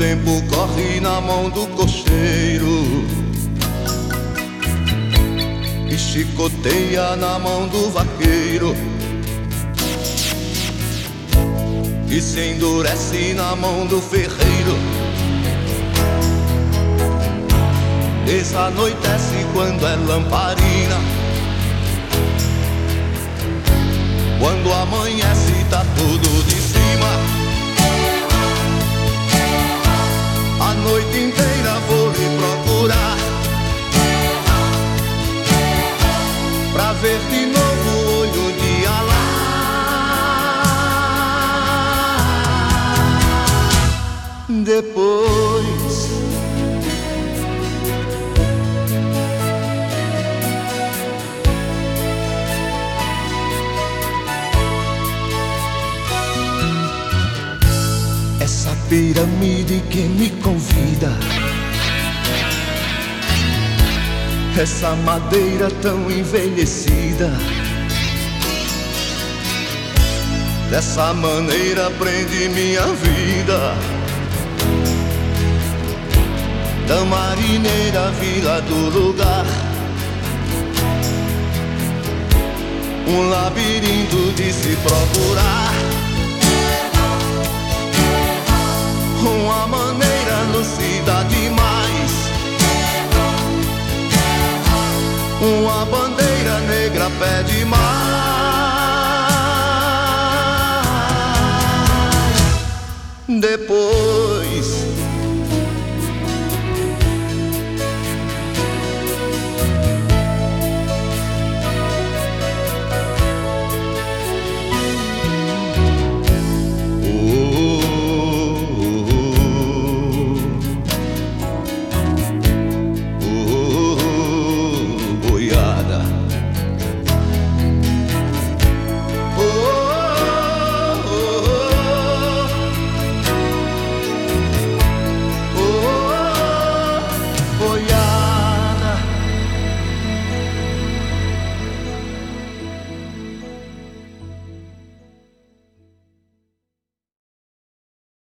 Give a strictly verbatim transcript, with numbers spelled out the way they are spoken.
tempo corre na mão do cocheiro e chicoteia na mão do vaqueiro, e se endurece na mão do ferreiro. Desanoitece quando é lamparina, quando amanhece tá tudo de cima. A noite inteira vou lhe procurar, pra ver de novo o olho de Alá. Depois essa pirâmide que me convida, essa madeira tão envelhecida, dessa maneira prende minha vida. Da marineira, vila do lugar, um labirinto de se procurar, uma maneira lucida demais, uma bandeira negra pede mais. Depois